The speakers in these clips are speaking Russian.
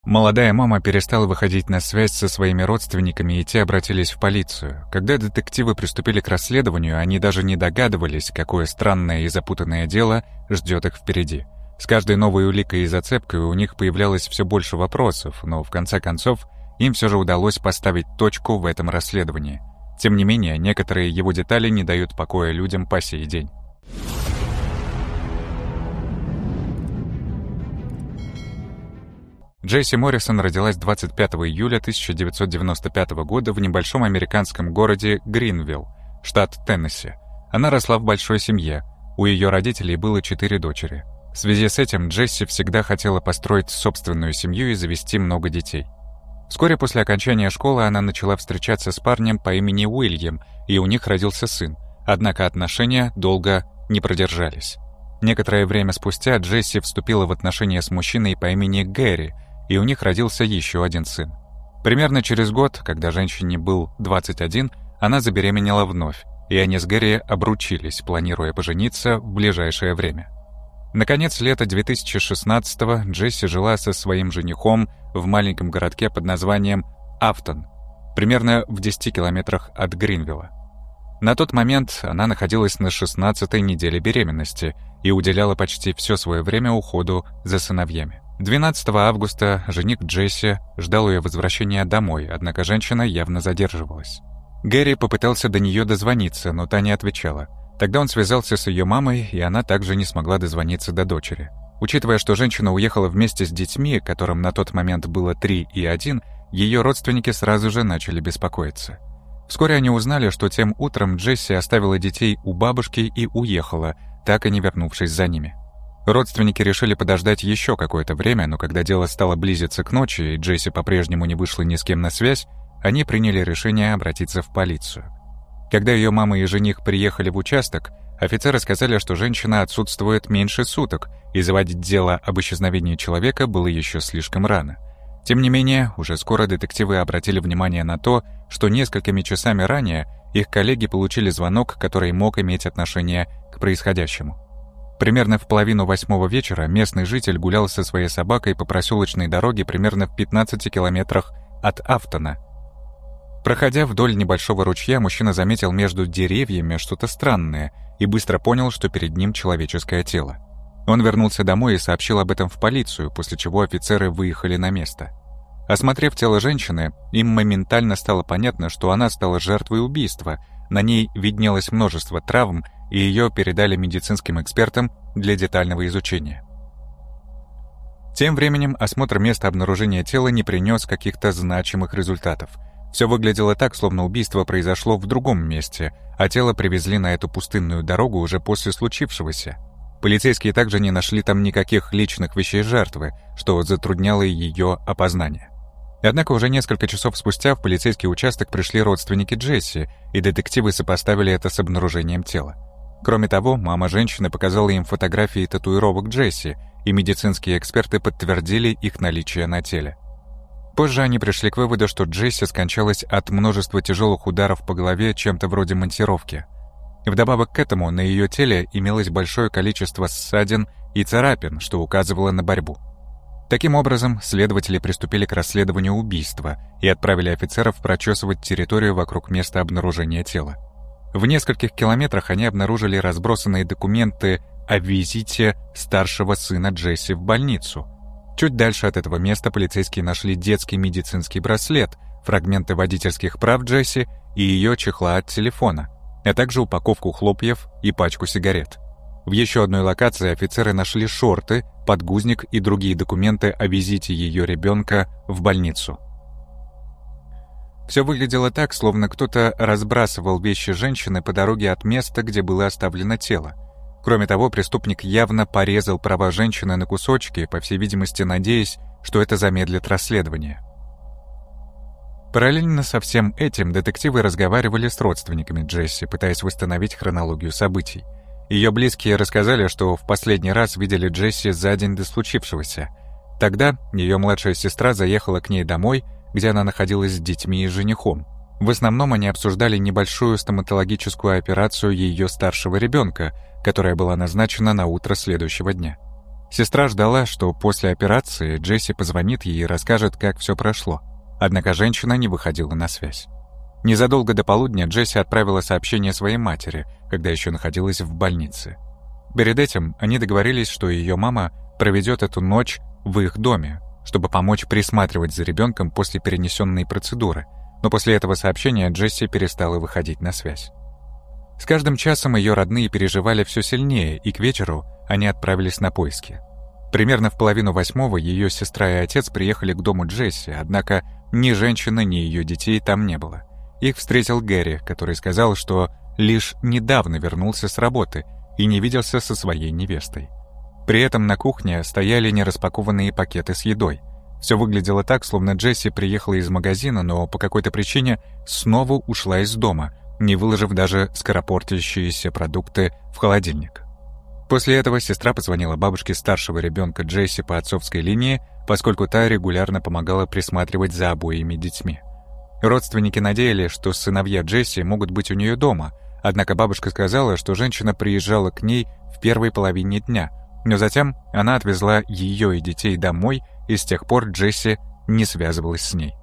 Молодая мама перестала выходить на связь со своими родственниками, и те обратились в полицию. Когда детективы приступили к расследованию, они даже не догадывались, какое странное и запутанное дело ждет их впереди. С каждой новой уликой и зацепкой у них появлялось все больше вопросов, но в конце концов им все же удалось поставить точку в этом расследовании. Тем не менее, некоторые его детали не дают покоя людям по сей день. Джесси Моррисон родилась 25 июля 1995 года в небольшом американском городе Гринвилл, штат Теннесси. Она росла в большой семье. У ее родителей было 4 дочери. В связи с этим Джесси всегда хотела построить собственную семью и завести много детей. Вскоре после окончания школы она начала встречаться с парнем по имени Уильям, и у них родился сын. Однако отношения долго не продержались. Некоторое время спустя Джесси вступила в отношения с мужчиной по имени Гэри, и у них родился еще один сын. Примерно через год, когда женщине был 21, она забеременела вновь, и они с Гэри обручились, планируя пожениться в ближайшее время. Наконец, лета 2016-го Джесси жила со своим женихом в маленьком городке под названием Афтон, примерно в 10 километрах от Гринвилла. На тот момент она находилась на 16-й неделе беременности и уделяла почти все свое время уходу за сыновьями. 12 августа жених Джесси ждал ее возвращения домой, однако женщина явно задерживалась. Гэри попытался до нее дозвониться, но та не отвечала. Тогда он связался с ее мамой, и она также не смогла дозвониться до дочери. Учитывая, что женщина уехала вместе с детьми, которым на тот момент было 3 и 1, ее родственники сразу же начали беспокоиться. Вскоре они узнали, что тем утром Джесси оставила детей у бабушки и уехала, так и не вернувшись за ними. Родственники решили подождать еще какое-то время, но когда дело стало близиться к ночи, и Джесси по-прежнему не вышла ни с кем на связь, они приняли решение обратиться в полицию. Когда ее мама и жених приехали в участок, офицеры сказали, что женщина отсутствует меньше суток, и заводить дело об исчезновении человека было еще слишком рано. Тем не менее, уже скоро детективы обратили внимание на то, что несколькими часами ранее их коллеги получили звонок, который мог иметь отношение к происходящему. Примерно в 7:30 вечера местный житель гулял со своей собакой по проселочной дороге примерно в 15 километрах от Афтона. Проходя вдоль небольшого ручья, мужчина заметил между деревьями что-то странное и быстро понял, что перед ним человеческое тело. Он вернулся домой и сообщил об этом в полицию, после чего офицеры выехали на место. Осмотрев тело женщины, им моментально стало понятно, что она стала жертвой убийства. На ней виднелось множество травм, и ее передали медицинским экспертам для детального изучения. Тем временем осмотр места обнаружения тела не принес каких-то значимых результатов. Все выглядело так, словно убийство произошло в другом месте, а тело привезли на эту пустынную дорогу уже после случившегося. Полицейские также не нашли там никаких личных вещей жертвы, что затрудняло ее опознание. Однако уже несколько часов спустя в полицейский участок пришли родственники Джесси, и детективы сопоставили это с обнаружением тела. Кроме того, мама женщины показала им фотографии татуировок Джесси, и медицинские эксперты подтвердили их наличие на теле. Позже они пришли к выводу, что Джесси скончалась от множества тяжелых ударов по голове чем-то вроде монтировки. Вдобавок к этому на ее теле имелось большое количество ссадин и царапин, что указывало на борьбу. Таким образом, следователи приступили к расследованию убийства и отправили офицеров прочесывать территорию вокруг места обнаружения тела. В нескольких километрах они обнаружили разбросанные документы о визите старшего сына Джесси в больницу. Чуть дальше от этого места полицейские нашли детский медицинский браслет, фрагменты водительских прав Джесси и ее чехла от телефона, а также упаковку хлопьев и пачку сигарет. В еще одной локации офицеры нашли шорты, подгузник и другие документы о визите ее ребенка в больницу. Все выглядело так, словно кто-то разбрасывал вещи женщины по дороге от места, где было оставлено тело. Кроме того, преступник явно порезал права женщины на кусочки, по всей видимости, надеясь, что это замедлит расследование. Параллельно со всем этим детективы разговаривали с родственниками Джесси, пытаясь восстановить хронологию событий. Ее близкие рассказали, что в последний раз видели Джесси за день до случившегося. Тогда ее младшая сестра заехала к ней домой, где она находилась с детьми и женихом. В основном они обсуждали небольшую стоматологическую операцию ее старшего ребенка, которая была назначена на утро следующего дня. Сестра ждала, что после операции Джесси позвонит ей и расскажет, как все прошло. Однако женщина не выходила на связь. Незадолго до полудня Джесси отправила сообщение своей матери, когда еще находилась в больнице. Перед этим они договорились, что ее мама проведет эту ночь в их доме, чтобы помочь присматривать за ребенком после перенесенной процедуры, но после этого сообщения Джесси перестала выходить на связь. С каждым часом ее родные переживали все сильнее, и к вечеру они отправились на поиски. Примерно в 7:30 ее сестра и отец приехали к дому Джесси, однако ни женщины, ни ее детей там не было. Их встретил Гэри, который сказал, что лишь недавно вернулся с работы и не виделся со своей невестой. При этом на кухне стояли нераспакованные пакеты с едой. Все выглядело так, словно Джесси приехала из магазина, но по какой-то причине снова ушла из дома, не выложив даже скоропортящиеся продукты в холодильник. После этого сестра позвонила бабушке старшего ребенка Джесси по отцовской линии, поскольку та регулярно помогала присматривать за обоими детьми. Родственники надеялись, что сыновья Джесси могут быть у нее дома, однако бабушка сказала, что женщина приезжала к ней в первой половине дня, но затем она отвезла ее и детей домой, и с тех пор Джесси не связывалась с ней.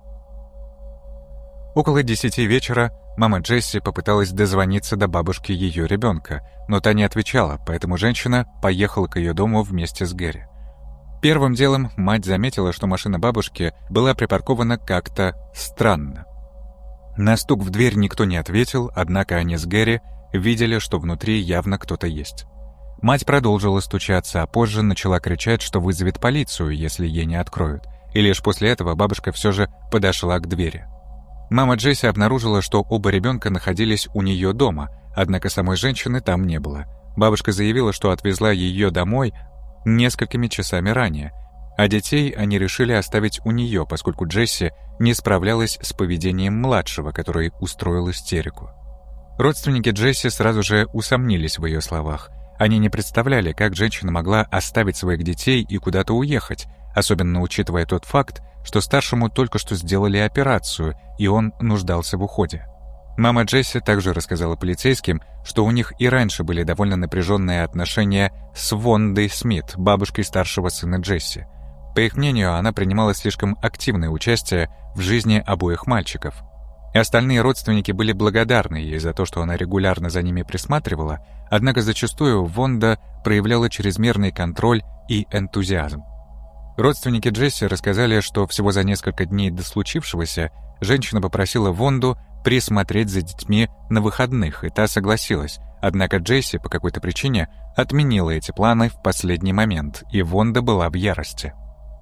Около 10 вечера мама Джесси попыталась дозвониться до бабушки ее ребенка, но та не отвечала, поэтому женщина поехала к ее дому вместе с Гэри. Первым делом мать заметила, что машина бабушки была припаркована как-то странно. На стук в дверь никто не ответил, однако они с Гэри видели, что внутри явно кто-то есть. Мать продолжила стучаться, а позже начала кричать, что вызовет полицию, если ей не откроют, и лишь после этого бабушка все же подошла к двери. Мама Джесси обнаружила, что оба ребенка находились у нее дома, однако самой женщины там не было. Бабушка заявила, что отвезла ее домой несколькими часами ранее, а детей они решили оставить у нее, поскольку Джесси не справлялась с поведением младшего, который устроил истерику. Родственники Джесси сразу же усомнились в ее словах. Они не представляли, как женщина могла оставить своих детей и куда-то уехать, особенно учитывая тот факт, что старшему только что сделали операцию, и он нуждался в уходе. Мама Джесси также рассказала полицейским, что у них и раньше были довольно напряженные отношения с Вондой Смит, бабушкой старшего сына Джесси. По их мнению, она принимала слишком активное участие в жизни обоих мальчиков. И остальные родственники были благодарны ей за то, что она регулярно за ними присматривала, однако зачастую Вонда проявляла чрезмерный контроль и энтузиазм. Родственники Джесси рассказали, что всего за несколько дней до случившегося женщина попросила Вонду присмотреть за детьми на выходных, и та согласилась, однако Джесси по какой-то причине отменила эти планы в последний момент, и Вонда была в ярости.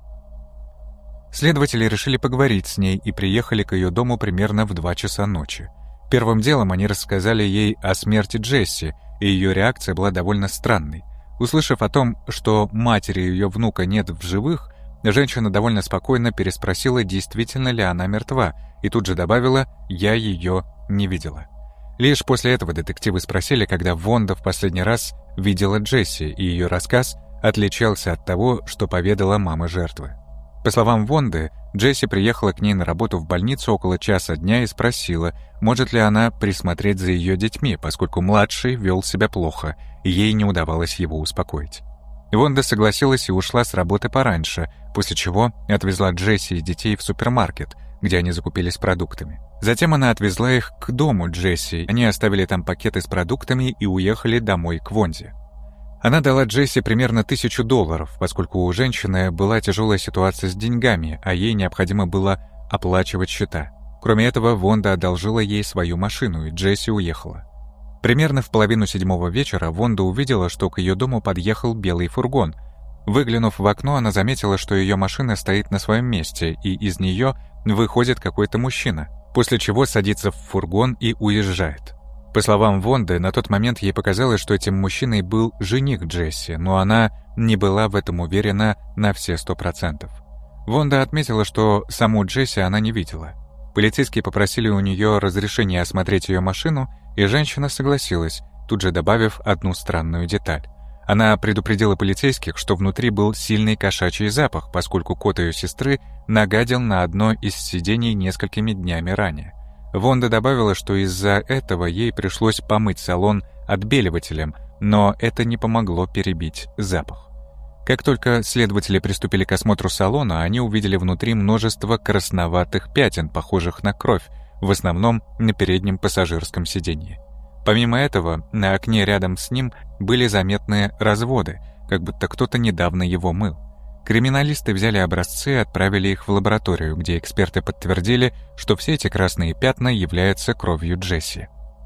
Следователи решили поговорить с ней и приехали к ее дому примерно в 2 часа ночи. Первым делом они рассказали ей о смерти Джесси, и ее реакция была довольно странной. Услышав о том, что матери ее внука нет в живых, женщина довольно спокойно переспросила, действительно ли она мертва, и тут же добавила «я ее не видела». Лишь после этого детективы спросили, когда Вонда в последний раз видела Джесси, и ее рассказ отличался от того, что поведала мама жертвы. По словам Вонды, Джесси приехала к ней на работу в больницу около часа дня и спросила, может ли она присмотреть за ее детьми, поскольку младший вел себя плохо, и ей не удавалось его успокоить. Вонда согласилась и ушла с работы пораньше, после чего отвезла Джесси и детей в супермаркет, где они закупились продуктами. Затем она отвезла их к дому Джесси, они оставили там пакеты с продуктами и уехали домой к Вонде. Она дала Джесси примерно $1000, поскольку у женщины была тяжелая ситуация с деньгами, а ей необходимо было оплачивать счета. Кроме этого, Вонда одолжила ей свою машину, и Джесси уехала. Примерно в 6:30 вечера Вонда увидела, что к ее дому подъехал белый фургон. Выглянув в окно, она заметила, что ее машина стоит на своем месте, и из нее выходит какой-то мужчина, после чего садится в фургон и уезжает. По словам Вонды, на тот момент ей показалось, что этим мужчиной был жених Джесси, но она не была в этом уверена на все 100%. Вонда отметила, что саму Джесси она не видела. Полицейские попросили у нее разрешения осмотреть ее машину, и женщина согласилась, тут же добавив одну странную деталь. Она предупредила полицейских, что внутри был сильный кошачий запах, поскольку кот ее сестры нагадил на одно из сидений несколькими днями ранее. Вонда добавила, что из-за этого ей пришлось помыть салон отбеливателем, но это не помогло перебить запах. Как только следователи приступили к осмотру салона, они увидели внутри множество красноватых пятен, похожих на кровь, в основном на переднем пассажирском сиденье. Помимо этого, на окне рядом с ним были заметные разводы, как будто кто-то недавно его мыл. Криминалисты взяли образцы и отправили их в лабораторию, где эксперты подтвердили, что все эти красные пятна являются кровью Джесси.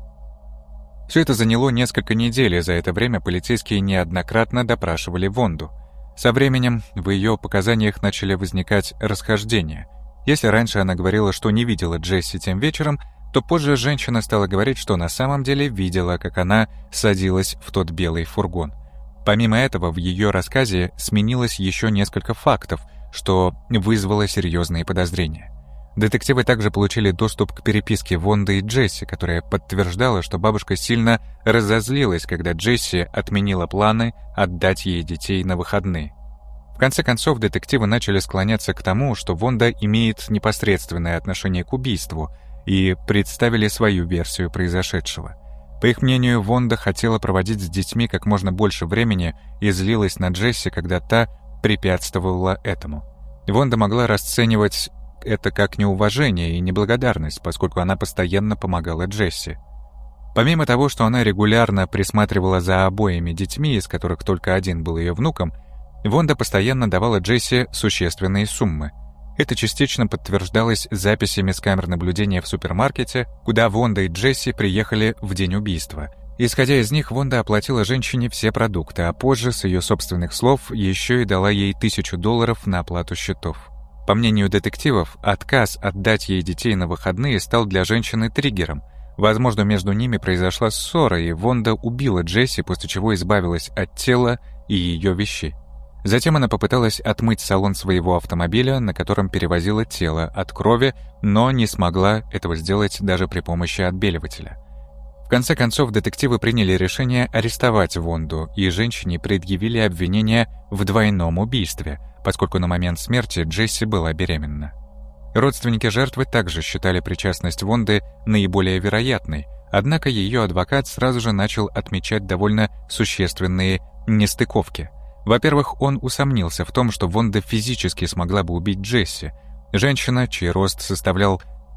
Все это заняло несколько недель, и за это время полицейские неоднократно допрашивали Вонду. Со временем в ее показаниях начали возникать расхождения. Если раньше она говорила, что не видела Джесси тем вечером, то позже женщина стала говорить, что на самом деле видела, как она садилась в тот белый фургон. Помимо этого, в ее рассказе сменилось еще несколько фактов, что вызвало серьезные подозрения. Детективы также получили доступ к переписке Вонды и Джесси, которая подтверждала, что бабушка сильно разозлилась, когда Джесси отменила планы отдать ей детей на выходные. В конце концов, детективы начали склоняться к тому, что Вонда имеет непосредственное отношение к убийству, и представили свою версию произошедшего. По их мнению, Вонда хотела проводить с детьми как можно больше времени и злилась на Джесси, когда та препятствовала этому. Вонда могла расценивать это как неуважение и неблагодарность, поскольку она постоянно помогала Джесси. Помимо того, что она регулярно присматривала за обоими детьми, из которых только один был ее внуком, Вонда постоянно давала Джесси существенные суммы. Это частично подтверждалось записями с камер наблюдения в супермаркете, куда Вонда и Джесси приехали в день убийства. Исходя из них, Вонда оплатила женщине все продукты, а позже, с ее собственных слов, еще и дала ей $1000 на оплату счетов. По мнению детективов, отказ отдать ей детей на выходные стал для женщины триггером. Возможно, между ними произошла ссора, и Вонда убила Джесси, после чего избавилась от тела и ее вещей. Затем она попыталась отмыть салон своего автомобиля, на котором перевозила тело, от крови, но не смогла этого сделать даже при помощи отбеливателя. В конце концов, детективы приняли решение арестовать Вонду, и женщине предъявили обвинение в двойном убийстве, поскольку на момент смерти Джесси была беременна. Родственники жертвы также считали причастность Вонды наиболее вероятной, однако ее адвокат сразу же начал отмечать довольно существенные нестыковки. Во-первых, он усомнился в том, что Вонда физически смогла бы убить Джесси. Женщина, чей рост составлял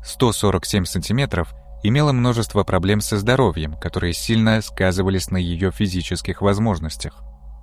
147 сантиметров, имела множество проблем со здоровьем, которые сильно сказывались на ее физических возможностях.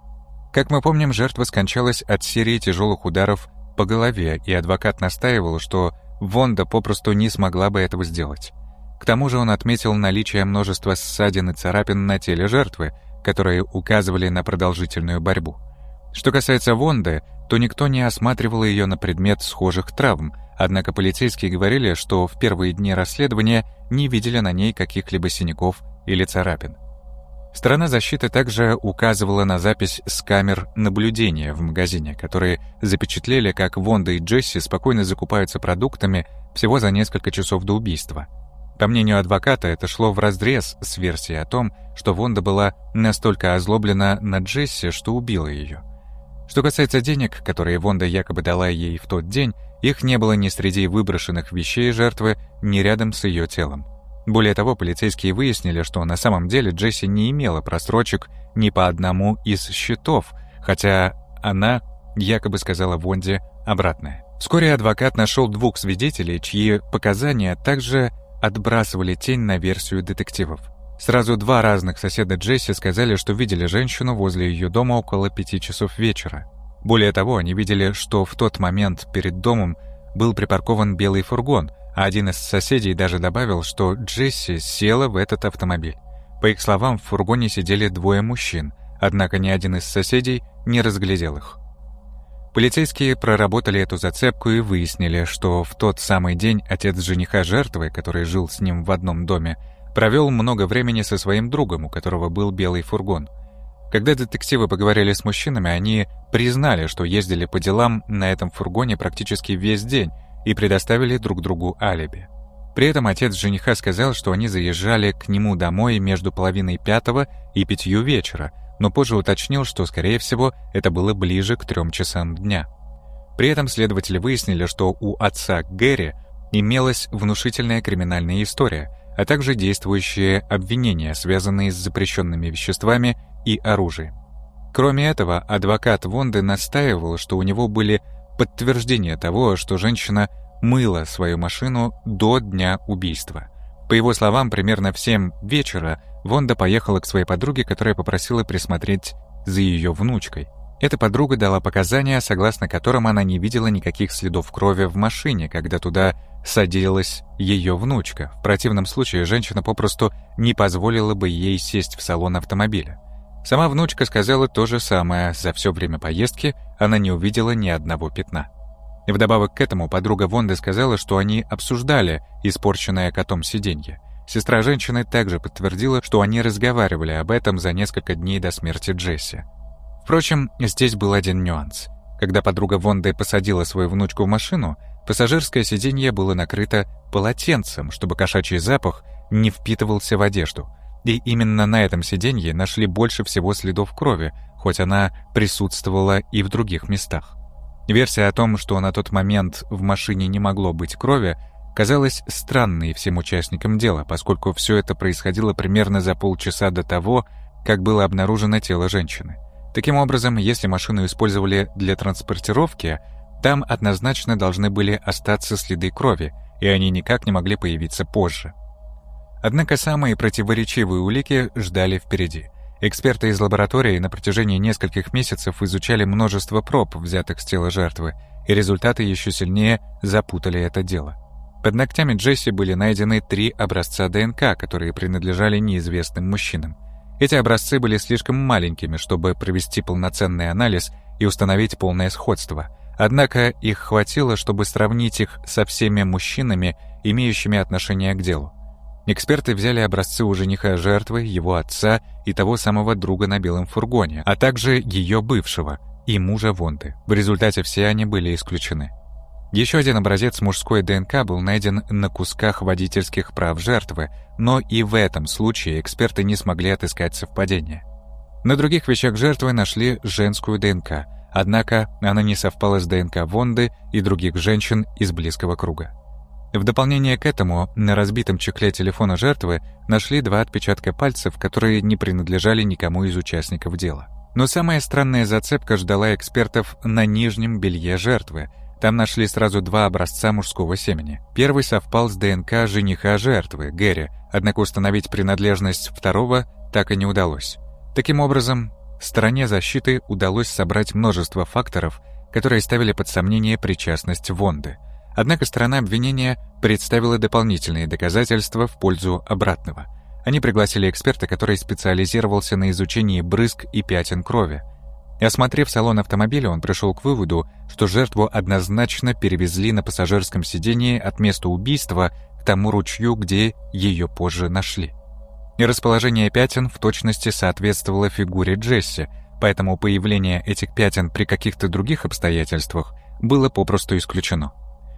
Как мы помним, жертва скончалась от серии тяжелых ударов по голове, и адвокат настаивал, что Вонда попросту не смогла бы этого сделать. К тому же он отметил наличие множества ссадин и царапин на теле жертвы, которые указывали на продолжительную борьбу. Что касается Вонды, то никто не осматривал ее на предмет схожих травм, однако полицейские говорили, что в первые дни расследования не видели на ней каких-либо синяков или царапин. Сторона защиты также указывала на запись с камер наблюдения в магазине, которые запечатлели, как Вонда и Джесси спокойно закупаются продуктами всего за несколько часов до убийства. По мнению адвоката, это шло вразрез с версией о том, что Вонда была настолько озлоблена на Джесси, что убила ее. Что касается денег, которые Вонда якобы дала ей в тот день, их не было ни среди выброшенных вещей жертвы, ни рядом с ее телом. Более того, полицейские выяснили, что на самом деле Джесси не имела просрочек ни по одному из счетов, хотя она якобы сказала Вонде обратное. Вскоре адвокат нашел 2 свидетелей, чьи показания также отбрасывали тень на версию детективов. Сразу 2 разных соседа Джесси сказали, что видели женщину возле ее дома около 5 часов вечера. Более того, они видели, что в тот момент перед домом был припаркован белый фургон, а один из соседей даже добавил, что Джесси села в этот автомобиль. По их словам, в фургоне сидели 2 мужчин, однако ни один из соседей не разглядел их. Полицейские проработали эту зацепку и выяснили, что в тот самый день отец жениха жертвы, который жил с ним в одном доме, провел много времени со своим другом, у которого был белый фургон. Когда детективы поговорили с мужчинами, они признали, что ездили по делам на этом фургоне практически весь день и предоставили друг другу алиби. При этом отец жениха сказал, что они заезжали к нему домой между 4:30 и 5 вечера, но позже уточнил, что, скорее всего, это было ближе к 3 часам дня. При этом следователи выяснили, что у отца Гэри имелась внушительная криминальная история, а также действующие обвинения, связанные с запрещенными веществами и оружием. Кроме этого, адвокат Вонды настаивал, что у него были подтверждения того, что женщина мыла свою машину до дня убийства. По его словам, примерно в 7 вечера Вонда поехала к своей подруге, которая попросила присмотреть за ее внучкой. Эта подруга дала показания, согласно которым она не видела никаких следов крови в машине, когда туда садилась ее внучка. В противном случае женщина попросту не позволила бы ей сесть в салон автомобиля. Сама внучка сказала то же самое. За все время поездки она не увидела ни одного пятна. И вдобавок к этому подруга Вонды сказала, что они обсуждали испорченное котом сиденье. Сестра женщины также подтвердила, что они разговаривали об этом за несколько дней до смерти Джесси. Впрочем, здесь был один нюанс. Когда подруга Вонды посадила свою внучку в машину, пассажирское сиденье было накрыто полотенцем, чтобы кошачий запах не впитывался в одежду. И именно на этом сиденье нашли больше всего следов крови, хоть она присутствовала и в других местах. Версия о том, что на тот момент в машине не могло быть крови, казалась странной всем участникам дела, поскольку все это происходило примерно за полчаса до того, как было обнаружено тело женщины. Таким образом, если машину использовали для транспортировки, там однозначно должны были остаться следы крови, и они никак не могли появиться позже. Однако самые противоречивые улики ждали впереди. Эксперты из лаборатории на протяжении нескольких месяцев изучали множество проб, взятых с тела жертвы, и результаты еще сильнее запутали это дело. Под ногтями Джесси были найдены 3 образца ДНК, которые принадлежали неизвестным мужчинам. Эти образцы были слишком маленькими, чтобы провести полноценный анализ и установить полное сходство. Однако их хватило, чтобы сравнить их со всеми мужчинами, имеющими отношение к делу. Эксперты взяли образцы у жениха жертвы, его отца и того самого друга на белом фургоне, а также ее бывшего и мужа Вонды. В результате все они были исключены. Еще один образец мужской ДНК был найден на кусках водительских прав жертвы, но и в этом случае эксперты не смогли отыскать совпадения. На других вещах жертвы нашли женскую ДНК, однако она не совпала с ДНК Вонды и других женщин из близкого круга. В дополнение к этому, на разбитом чехле телефона жертвы нашли 2 отпечатка пальцев, которые не принадлежали никому из участников дела. Но самая странная зацепка ждала экспертов на нижнем белье жертвы. Там нашли сразу 2 образца мужского семени. Первый совпал с ДНК жениха жертвы, Гэри, однако установить принадлежность второго так и не удалось. Таким образом, стороне защиты удалось собрать множество факторов, которые ставили под сомнение причастность Вонды. Однако сторона обвинения представила дополнительные доказательства в пользу обратного. Они пригласили эксперта, который специализировался на изучении брызг и пятен крови. Осмотрев салон автомобиля, он пришел к выводу, что жертву однозначно перевезли на пассажирском сидении от места убийства к тому ручью, где ее позже нашли. И расположение пятен в точности соответствовало фигуре Джесси, поэтому появление этих пятен при каких-то других обстоятельствах было попросту исключено.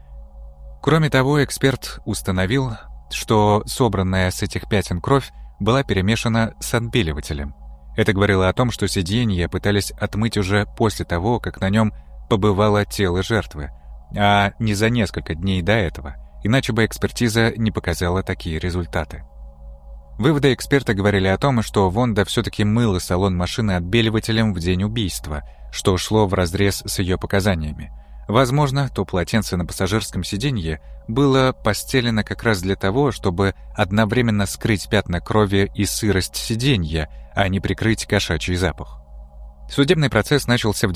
Кроме того, эксперт установил, что собранная с этих пятен кровь была перемешана с отбеливателем. Это говорило о том, что сиденье пытались отмыть уже после того, как на нем побывало тело жертвы, а не за несколько дней до этого, иначе бы экспертиза не показала такие результаты. Выводы эксперта говорили о том, что Вонда все-таки мыла салон машины отбеливателем в день убийства, что шло вразрез с ее показаниями. Возможно, то полотенце на пассажирском сиденье было постелено как раз для того, чтобы одновременно скрыть пятна крови и сырость сиденья, а не прикрыть кошачий запах. Судебный процесс начался в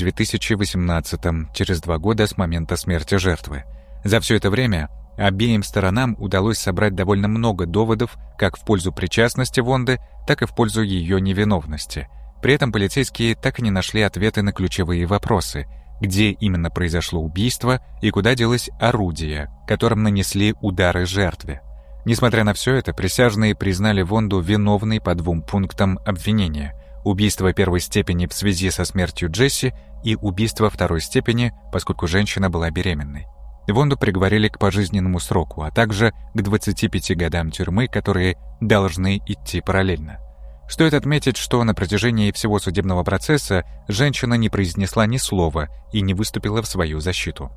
2018-м, через 2 года с момента смерти жертвы. За все это время обеим сторонам удалось собрать довольно много доводов как в пользу причастности Вонды, так и в пользу ее невиновности. При этом полицейские так и не нашли ответы на ключевые вопросы – где именно произошло убийство и куда делось орудие, которым нанесли удары жертве. Несмотря на все это, присяжные признали Вонду виновной по 2 пунктам обвинения: убийство 1-й степени в связи со смертью Джесси и убийство 2-й степени, поскольку женщина была беременной. Вонду приговорили к пожизненному сроку, а также к 25 годам тюрьмы, которые должны идти параллельно. Стоит отметить, что на протяжении всего судебного процесса женщина не произнесла ни слова и не выступила в свою защиту.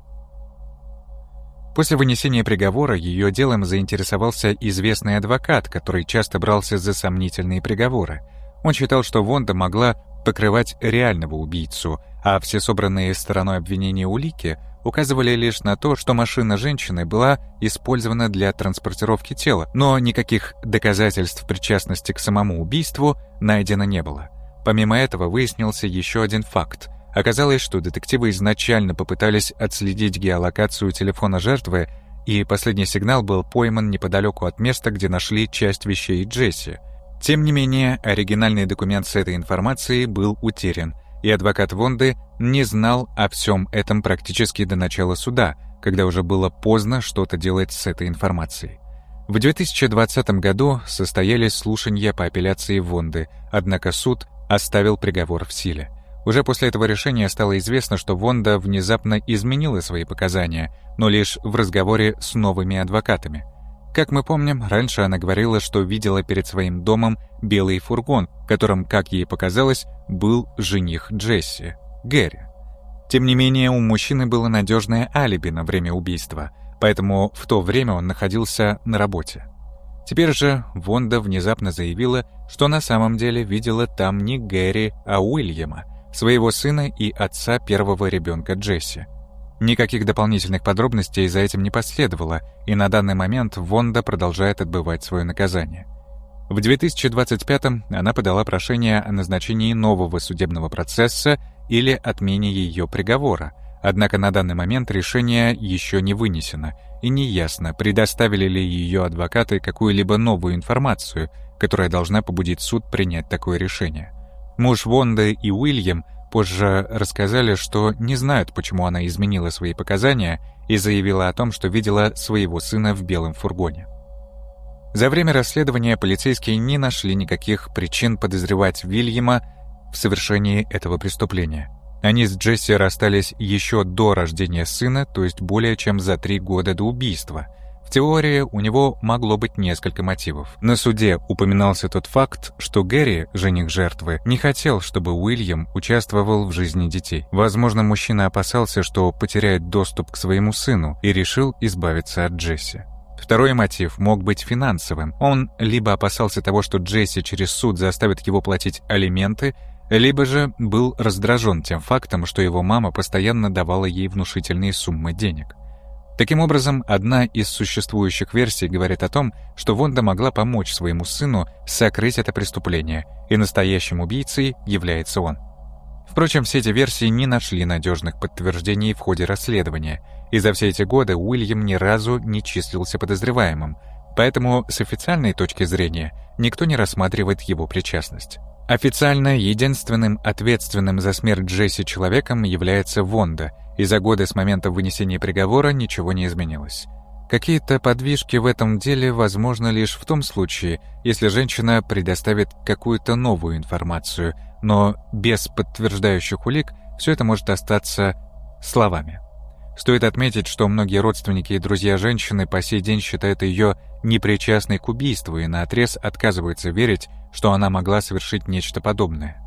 После вынесения приговора ее делом заинтересовался известный адвокат, который часто брался за сомнительные приговоры. Он считал, что Вонда могла покрывать реального убийцу, а все собранные стороной обвинения улики указывали лишь на то, что машина женщины была использована для транспортировки тела, но никаких доказательств причастности к самому убийству найдено не было. Помимо этого выяснился еще один факт. Оказалось, что детективы изначально попытались отследить геолокацию телефона жертвы, и последний сигнал был пойман неподалеку от места, где нашли часть вещей Джесси. Тем не менее, оригинальный документ с этой информацией был утерян, и адвокат Вонды не знал о всем этом практически до начала суда, когда уже было поздно что-то делать с этой информацией. В 2020 году состоялись слушания по апелляции Вонды, однако суд оставил приговор в силе. Уже после этого решения стало известно, что Вонда внезапно изменила свои показания, но лишь в разговоре с новыми адвокатами. Как мы помним, раньше она говорила, что видела перед своим домом белый фургон, в котором, как ей показалось, был жених Джесси, Гэри. Тем не менее, у мужчины было надежное алиби на время убийства, поэтому в то время он находился на работе. Теперь же Вонда внезапно заявила, что на самом деле видела там не Гэри, а Уильяма, своего сына и отца первого ребенка Джесси. Никаких дополнительных подробностей за этим не последовало, и на данный момент Вонда продолжает отбывать свое наказание. В 2025-м она подала прошение о назначении нового судебного процесса или отмене ее приговора, однако на данный момент решение еще не вынесено, и неясно, предоставили ли ее адвокаты какую-либо новую информацию, которая должна побудить суд принять такое решение. Муж Вонды и Уильям позже рассказали, что не знают, почему она изменила свои показания и заявила о том, что видела своего сына в белом фургоне. За время расследования полицейские не нашли никаких причин подозревать Уильяма в совершении этого преступления. Они с Джесси расстались еще до рождения сына, то есть более чем за 3 года до убийства. В теории у него могло быть несколько мотивов. На суде упоминался тот факт, что Гэри, жених жертвы, не хотел, чтобы Уильям участвовал в жизни детей. Возможно, мужчина опасался, что потеряет доступ к своему сыну и решил избавиться от Джесси. Второй мотив мог быть финансовым. Он либо опасался того, что Джесси через суд заставит его платить алименты, либо же был раздражен тем фактом, что его мама постоянно давала ей внушительные суммы денег. Таким образом, одна из существующих версий говорит о том, что Вонда могла помочь своему сыну сокрыть это преступление, и настоящим убийцей является он. Впрочем, все эти версии не нашли надежных подтверждений в ходе расследования, и за все эти годы Уильям ни разу не числился подозреваемым, поэтому с официальной точки зрения никто не рассматривает его причастность. Официально единственным ответственным за смерть Джесси человеком является Вонда, и за годы с момента вынесения приговора ничего не изменилось. Какие-то подвижки в этом деле возможны лишь в том случае, если женщина предоставит какую-то новую информацию, но без подтверждающих улик все это может остаться словами. Стоит отметить, что многие родственники и друзья женщины по сей день считают ее непричастной к убийству и наотрез отказываются верить, что она могла совершить нечто подобное.